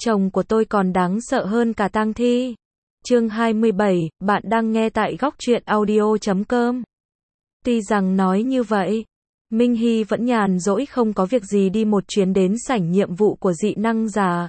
Chồng của tôi còn đáng sợ hơn cả tang thi. Chương 27, bạn đang nghe tại góc truyện audio.com. Tuy rằng nói như vậy, Minh Hy vẫn nhàn rỗi không có việc gì đi một chuyến đến sảnh nhiệm vụ của dị năng giả.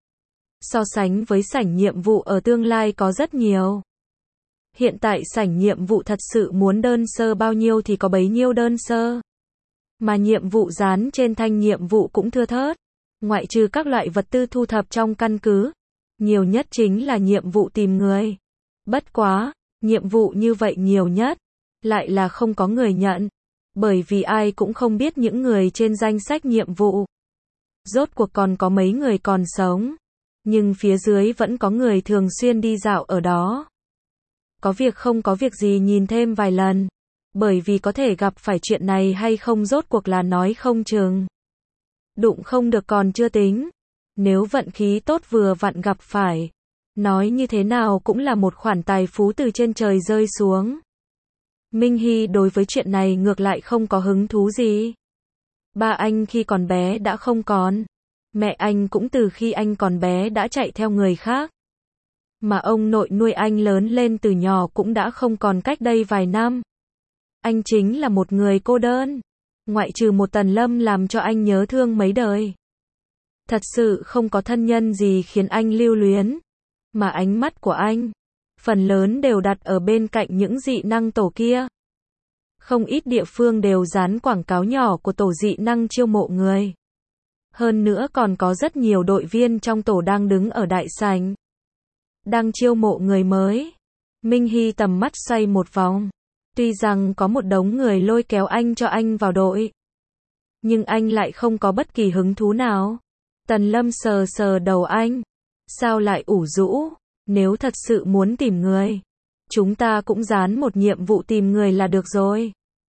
So sánh với sảnh nhiệm vụ ở tương lai có rất nhiều. Hiện tại sảnh nhiệm vụ thật sự muốn đơn sơ bao nhiêu thì có bấy nhiêu đơn sơ. Mà nhiệm vụ dán trên thanh nhiệm vụ cũng thưa thớt. Ngoại trừ các loại vật tư thu thập trong căn cứ, nhiều nhất chính là nhiệm vụ tìm người. Bất quá, nhiệm vụ như vậy nhiều nhất, lại là không có người nhận. Bởi vì ai cũng không biết những người trên danh sách nhiệm vụ. Rốt cuộc còn có mấy người còn sống. Nhưng phía dưới vẫn có người thường xuyên đi dạo ở đó. Có việc không có việc gì nhìn thêm vài lần. Bởi vì có thể gặp phải chuyện này hay không rốt cuộc là nói không chừng. Đụng không được còn chưa tính. Nếu vận khí tốt vừa vặn gặp phải, nói như thế nào cũng là một khoản tài phú từ trên trời rơi xuống. Minh Hy đối với chuyện này ngược lại không có hứng thú gì. Ba anh khi còn bé đã không còn. Mẹ anh cũng từ khi anh còn bé đã chạy theo người khác. Mà ông nội nuôi anh lớn lên từ nhỏ cũng đã không còn cách đây vài năm. Anh chính là một người cô đơn. Ngoại trừ một Tần Lâm làm cho anh nhớ thương mấy đời. Thật sự không có thân nhân gì khiến anh lưu luyến. Mà ánh mắt của anh, phần lớn đều đặt ở bên cạnh những dị năng tổ kia. Không ít địa phương đều dán quảng cáo nhỏ của tổ dị năng chiêu mộ người. Hơn nữa còn có rất nhiều đội viên trong tổ đang đứng ở đại sảnh. Đang chiêu mộ người mới. Minh Hy tầm mắt xoay một vòng. Tuy rằng có một đống người lôi kéo anh cho anh vào đội. Nhưng anh lại không có bất kỳ hứng thú nào. Tần Lâm sờ sờ đầu anh. Sao lại ủ rũ? Nếu thật sự muốn tìm người, chúng ta cũng dán một nhiệm vụ tìm người là được rồi.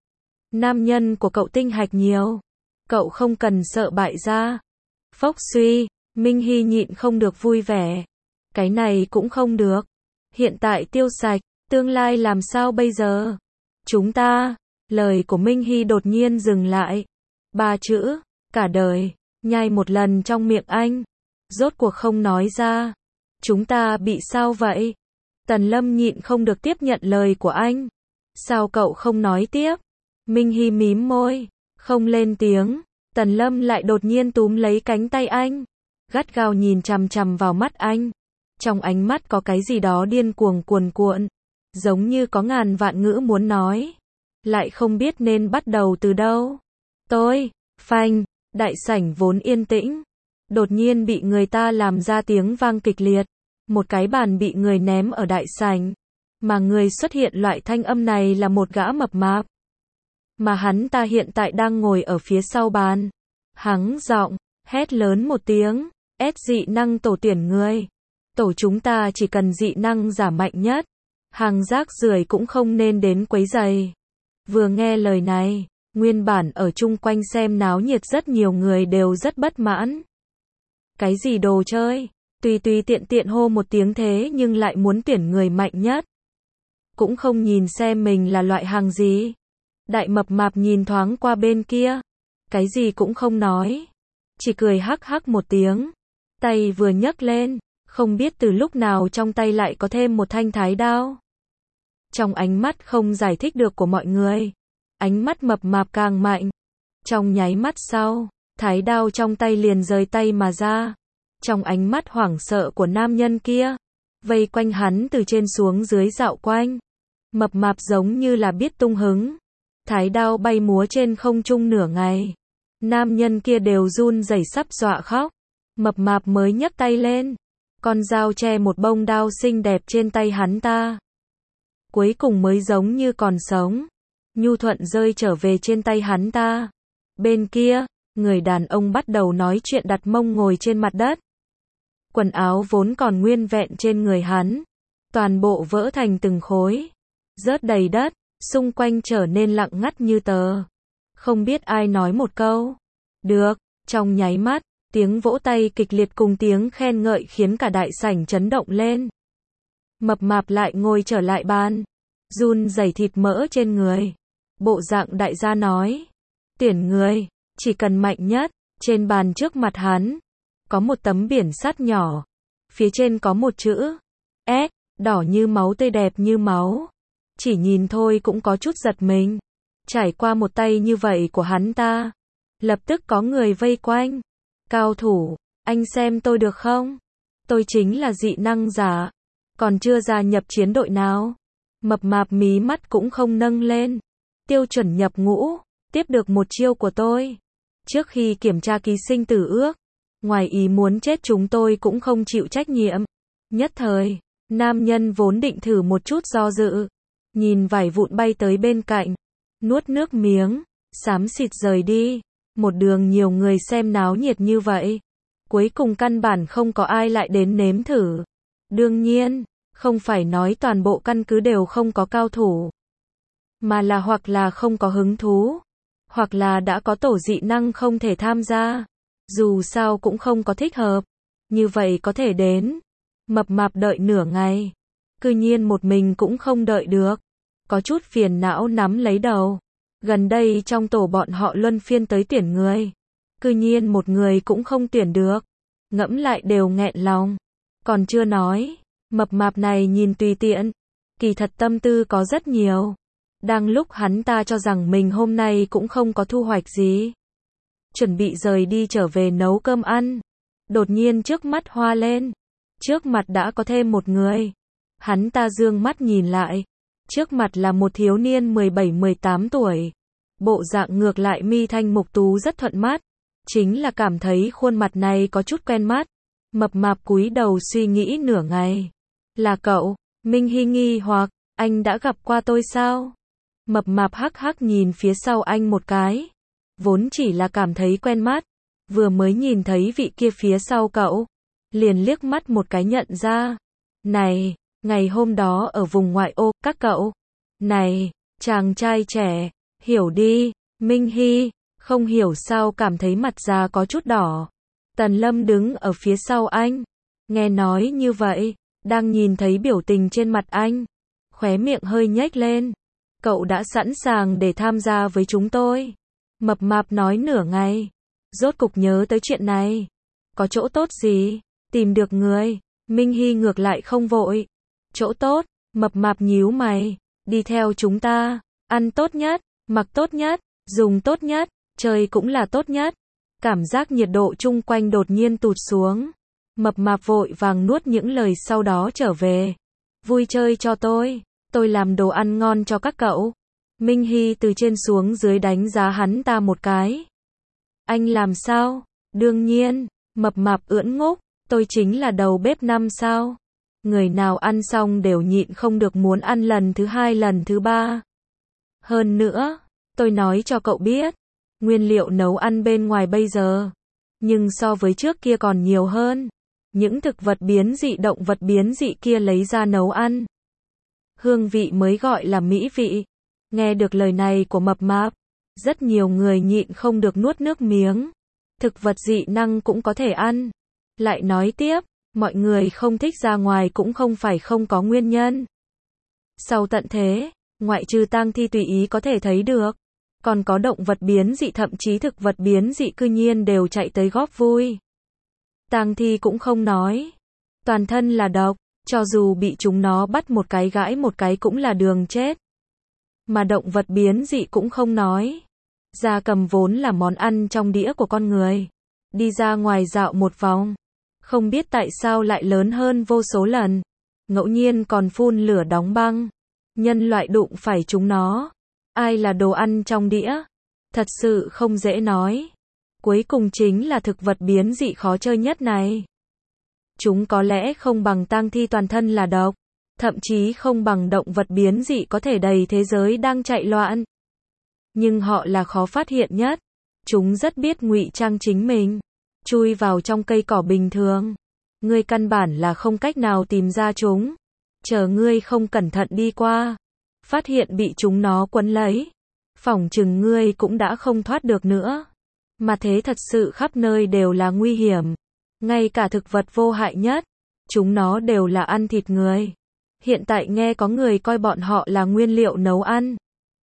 Nam nhân của cậu tinh hạch nhiều. Cậu không cần sợ bại gia. Phốc suy, Minh Hy nhịn không được vui vẻ. Cái này cũng không được. Hiện tại tiêu sạch, tương lai làm sao bây giờ? Chúng ta, lời của Minh Hy đột nhiên dừng lại. Ba chữ, cả đời, nhai một lần trong miệng anh. Rốt cuộc không nói ra. Chúng ta bị sao vậy? Tần Lâm nhịn không được tiếp nhận lời của anh. Sao cậu không nói tiếp? Minh Hy mím môi, không lên tiếng. Tần Lâm lại đột nhiên túm lấy cánh tay anh. Gắt gao nhìn chằm chằm vào mắt anh. Trong ánh mắt có cái gì đó điên cuồng cuồn cuộn. Giống như có ngàn vạn ngữ muốn nói. Lại không biết nên bắt đầu từ đâu. Phanh, đại sảnh vốn yên tĩnh. Đột nhiên bị người ta làm ra tiếng vang kịch liệt. Một cái bàn bị người ném ở đại sảnh. Mà người xuất hiện loại thanh âm này là một gã mập mạp. Mà hắn ta hiện tại đang ngồi ở phía sau bàn. Hắng giọng, hét lớn một tiếng. Dị năng tổ tuyển người. Tổ chúng ta chỉ cần dị năng giả mạnh nhất. Hàng rác rưởi cũng không nên đến quấy rầy. Vừa nghe lời này, nguyên bản ở chung quanh xem náo nhiệt rất nhiều người đều rất bất mãn. Cái gì đồ chơi, tùy tiện tiện hô một tiếng thế nhưng lại muốn tuyển người mạnh nhất. Cũng không nhìn xem mình là loại hàng gì. Đại mập mạp nhìn thoáng qua bên kia, cái gì cũng không nói. Chỉ cười hắc hắc một tiếng, tay vừa nhấc lên, không biết từ lúc nào trong tay lại có thêm một thanh thái đao. Trong ánh mắt không giải thích được của mọi người, ánh mắt mập mạp càng mạnh. Trong nháy mắt sau, thái đao trong tay liền rời tay mà ra. Trong ánh mắt hoảng sợ của nam nhân kia, vây quanh hắn từ trên xuống dưới dạo quanh. Mập mạp giống như là biết tung hứng. Thái đao bay múa trên không trung nửa ngày. Nam nhân kia đều run rẩy sắp dọa khóc. Mập mạp mới nhấc tay lên. Con dao che một bông đao xinh đẹp trên tay hắn ta. Cuối cùng mới giống như còn sống. Nhu thuận rơi trở về trên tay hắn ta. Bên kia, người đàn ông bắt đầu nói chuyện đặt mông ngồi trên mặt đất. Quần áo vốn còn nguyên vẹn trên người hắn. Toàn bộ vỡ thành từng khối. Rớt đầy đất, xung quanh trở nên lặng ngắt như tờ. Không biết ai nói một câu. Được, trong nháy mắt, tiếng vỗ tay kịch liệt cùng tiếng khen ngợi khiến cả đại sảnh chấn động lên. Mập mạp lại ngồi trở lại bàn. Run rẩy thịt mỡ trên người. Bộ dạng đại gia nói. Tuyển người, chỉ cần mạnh nhất. Trên bàn trước mặt hắn, có một tấm biển sắt nhỏ. Phía trên có một chữ S, đỏ như máu, tươi đẹp như máu. Chỉ nhìn thôi cũng có chút giật mình. Trải qua một tay như vậy của hắn ta, lập tức có người vây quanh. Cao thủ, anh xem tôi được không? Tôi chính là dị năng giả, còn chưa gia nhập chiến đội nào. Mập mạp mí mắt cũng không nâng lên. Tiêu chuẩn nhập ngũ, tiếp được một chiêu của tôi. Trước khi kiểm tra ký sinh tử ước, ngoài ý muốn chết chúng tôi cũng không chịu trách nhiệm. Nhất thời, nam nhân vốn định thử một chút do dự, nhìn vải vụn bay tới bên cạnh, nuốt nước miếng, xám xịt rời đi. Một đường nhiều người xem náo nhiệt như vậy, cuối cùng căn bản không có ai lại đến nếm thử. Đương nhiên, không phải nói toàn bộ căn cứ đều không có cao thủ, mà là hoặc là không có hứng thú, hoặc là đã có tổ dị năng không thể tham gia. Dù sao cũng không có thích hợp, như vậy có thể đến. Mập mạp đợi nửa ngày, cư nhiên một mình cũng không đợi được, có chút phiền não nắm lấy đầu. Gần đây trong tổ bọn họ luân phiên tới tuyển người, cư nhiên một người cũng không tuyển được. Ngẫm lại đều nghẹn lòng. Còn chưa nói, mập mạp này nhìn tùy tiện, kỳ thật tâm tư có rất nhiều. Đang lúc hắn ta cho rằng mình hôm nay cũng không có thu hoạch gì, chuẩn bị rời đi trở về nấu cơm ăn, đột nhiên trước mắt hoa lên. Trước mặt đã có thêm một người. Hắn ta dương mắt nhìn lại, trước mặt là một thiếu niên 17-18 tuổi. Bộ dạng ngược lại mi thanh mục tú rất thuận mắt, chính là cảm thấy khuôn mặt này có chút quen mắt. Mập mạp cúi đầu suy nghĩ nửa ngày. Là cậu? Minh Hy nghi hoặc, anh đã gặp qua tôi sao? Mập mạp hắc hắc nhìn phía sau anh một cái. Vốn chỉ là cảm thấy quen mắt, vừa mới nhìn thấy vị kia phía sau cậu, liền liếc mắt một cái nhận ra. Này, ngày hôm đó ở vùng ngoại ô, các cậu. Này, chàng trai trẻ, hiểu đi. Minh Hy, không hiểu sao cảm thấy mặt da có chút đỏ. Tần Lâm đứng ở phía sau anh, nghe nói như vậy, đang nhìn thấy biểu tình trên mặt anh, khóe miệng hơi nhếch lên. Cậu đã sẵn sàng để tham gia với chúng tôi. Mập mạp nói nửa ngày, rốt cục nhớ tới chuyện này. Có chỗ tốt gì? Tìm được người. Minh Hy ngược lại không vội. Chỗ tốt? Mập mạp nhíu mày. Đi theo chúng ta, ăn tốt nhất, mặc tốt nhất, dùng tốt nhất, chơi cũng là tốt nhất. Cảm giác nhiệt độ chung quanh đột nhiên tụt xuống. Mập mạp vội vàng nuốt những lời sau đó trở về. Vui chơi cho tôi làm đồ ăn ngon cho các cậu. Minh Hy từ trên xuống dưới đánh giá hắn ta một cái. Anh làm sao? Đương nhiên, mập mạp ưỡn ngốc, tôi chính là đầu bếp năm sao. Người nào ăn xong đều nhịn không được muốn ăn lần thứ hai lần thứ ba. Hơn nữa, tôi nói cho cậu biết, nguyên liệu nấu ăn bên ngoài bây giờ, nhưng so với trước kia còn nhiều hơn. Những thực vật biến dị, động vật biến dị kia lấy ra nấu ăn, hương vị mới gọi là mỹ vị. Nghe được lời này của mập mạp, rất nhiều người nhịn không được nuốt nước miếng. Thực vật dị năng cũng có thể ăn. Lại nói tiếp, mọi người không thích ra ngoài cũng không phải không có nguyên nhân. Sau tận thế, ngoại trừ tang thi tùy ý có thể thấy được, còn có động vật biến dị, thậm chí thực vật biến dị cư nhiên đều chạy tới góp vui. Tang thi cũng không nói, toàn thân là độc, cho dù bị chúng nó bắt một cái gãi một cái cũng là đường chết. Mà động vật biến dị cũng không nói. Gia cầm vốn là món ăn trong đĩa của con người. Đi ra ngoài dạo một vòng, không biết tại sao lại lớn hơn vô số lần. Ngẫu nhiên còn phun lửa đóng băng. Nhân loại đụng phải chúng nó. Ai là đồ ăn trong đĩa? Thật sự không dễ nói. Cuối cùng chính là thực vật biến dị khó chơi nhất này. Chúng có lẽ không bằng tang thi toàn thân là độc, thậm chí không bằng động vật biến dị có thể đầy thế giới đang chạy loạn. Nhưng họ là khó phát hiện nhất. Chúng rất biết ngụy trang chính mình, chui vào trong cây cỏ bình thường. Ngươi căn bản là không cách nào tìm ra chúng. Chờ ngươi không cẩn thận đi qua, phát hiện bị chúng nó quấn lấy, phỏng chừng ngươi cũng đã không thoát được nữa. Mà thế thật sự khắp nơi đều là nguy hiểm. Ngay cả thực vật vô hại nhất, chúng nó đều là ăn thịt người. Hiện tại nghe có người coi bọn họ là nguyên liệu nấu ăn.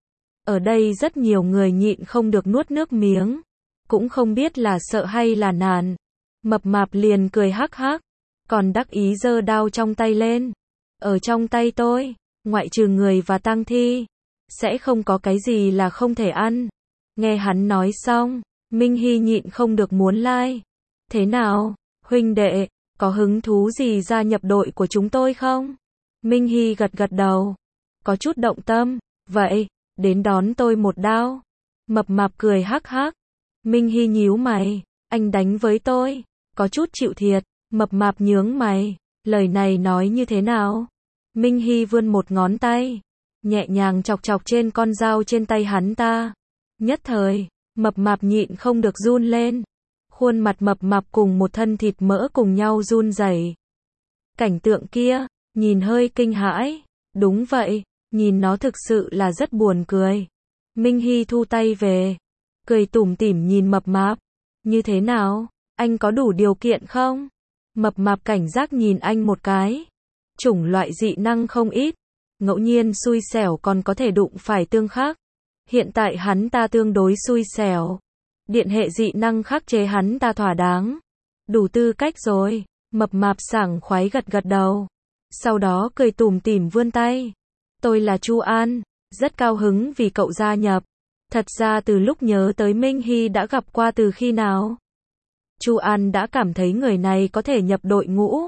Ở đây rất nhiều người nhịn không được nuốt nước miếng, cũng không biết là sợ hay là nản. Mập mạp liền cười hắc hắc, còn đắc ý giơ đao trong tay lên. Ở trong tay tôi, ngoại trừ người và tang thi, sẽ không có cái gì là không thể ăn. Nghe hắn nói xong, Minh Hy nhịn không được muốn like. Thế nào, huynh đệ, có hứng thú gì gia nhập đội của chúng tôi không? Minh Hy gật gật đầu, có chút động tâm, vậy, đến đón tôi một đao. Mập mạp cười hắc hắc. Minh Hy nhíu mày, anh đánh với tôi, có chút chịu thiệt. Mập mạp nhướng mày, lời này nói như thế nào? Minh Hy vươn một ngón tay, nhẹ nhàng chọc chọc trên con dao trên tay hắn ta. Nhất thời, mập mạp nhịn không được run lên. Khuôn mặt mập mạp cùng một thân thịt mỡ cùng nhau run rẩy. Cảnh tượng kia, nhìn hơi kinh hãi. Đúng vậy, nhìn nó thực sự là rất buồn cười. Minh Hy thu tay về, cười tủm tỉm nhìn mập mạp. Như thế nào, anh có đủ điều kiện không? Mập mạp cảnh giác nhìn anh một cái. Chủng loại dị năng không ít, ngẫu nhiên xui xẻo còn có thể đụng phải tương khắc. Hiện tại hắn ta tương đối xui xẻo. Điện hệ dị năng khắc chế hắn ta thỏa đáng. Đủ tư cách rồi. Mập mạp sảng khoái gật gật đầu. Sau đó cười tủm tỉm vươn tay. Tôi là Chu An, rất cao hứng vì cậu gia nhập. Thật ra từ lúc nhớ tới Minh Hy đã gặp qua từ khi nào, Chu An đã cảm thấy người này có thể nhập đội ngũ.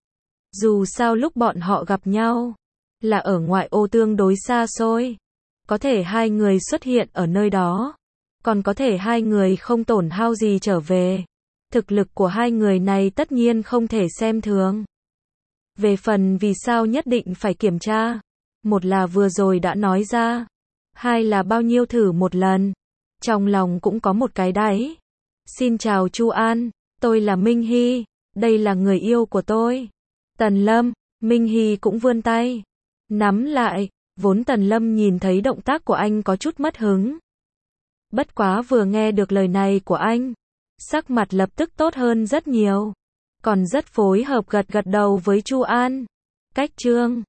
Dù sao lúc bọn họ gặp nhau, là ở ngoại ô tương đối xa xôi. Có thể hai người xuất hiện ở nơi đó. Còn có thể hai người không tổn hao gì trở về. Thực lực của hai người này tất nhiên không thể xem thường. Về phần vì sao nhất định phải kiểm tra. Một là vừa rồi đã nói ra. Hai là bao nhiêu thử một lần. Trong lòng cũng có một cái đáy. Xin chào Chu An, tôi là Minh Hy, đây là người yêu của tôi. Tần Lâm, Minh Hy cũng vươn tay. Nắm lại, vốn Tần Lâm nhìn thấy động tác của anh có chút mất hứng. Bất quá vừa nghe được lời này của anh, sắc mặt lập tức tốt hơn rất nhiều. Còn rất phối hợp gật gật đầu với Chu An. Cách chương